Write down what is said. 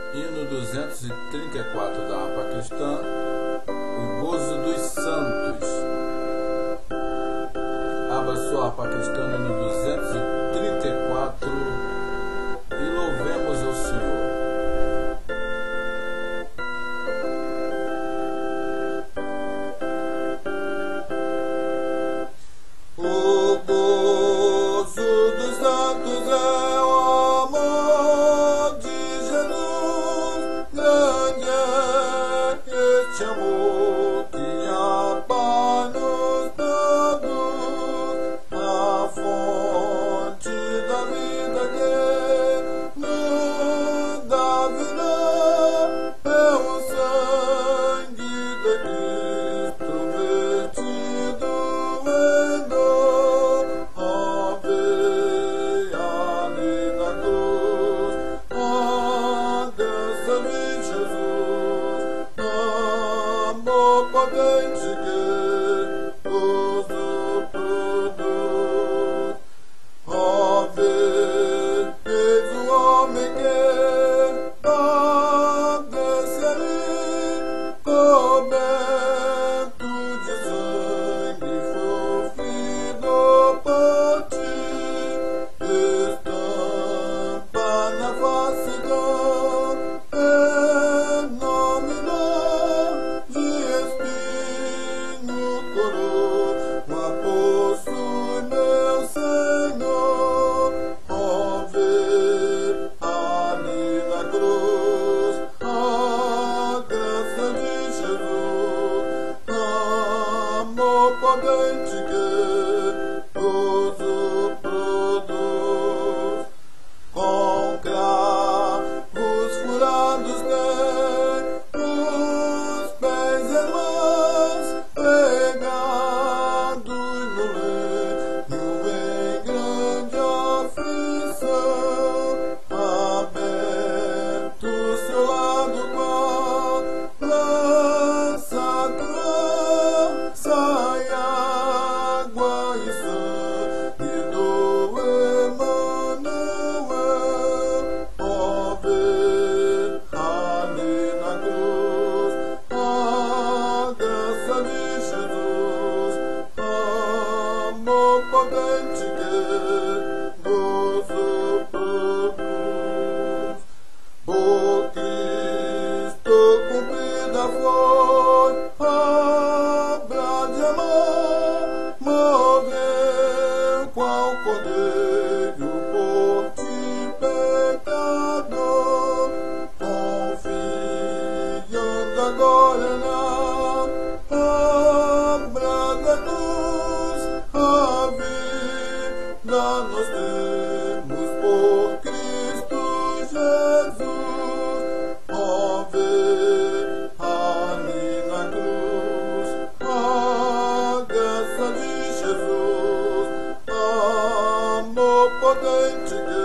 Hino 234 da harpa cristã, o gozo dos santos. Abra sua harpa cristã no hino 234 e louvemos ao Senhor. O gozo dos santos é o amor de Jesus, grande é este amor que a paz nos produz, a fonte da vida que nos dá vida, é o sangue de Cristo vertido em nós. Ave ali na cruz, a dança de Jesus, amor potente que gozo produz. Ave, eis o homem que padece ali, coberto de sangue, sofrido por ti, estampa na face da enorme de espinho coroa, possui meu Senhor. Ave ali na cruz, a graça de Jesus, amor potente que gozo produz. Com cravos furados tem os pés e mãos, pregados no leito em grande aflição, aberto seu lado com lança cruel, sai água e sangue do Emmanuel. Ave ali na cruz, a graça de Jesus, amor potente que gozo produz. Por Cristo cumprida foi a obra de amor, morreu qual cordeiro por ti, pecador, confiando agora na obra da cruz, a vida nós temos por Cristo Jesus. Ave ali na cruz, a graça de Jesus, amor potente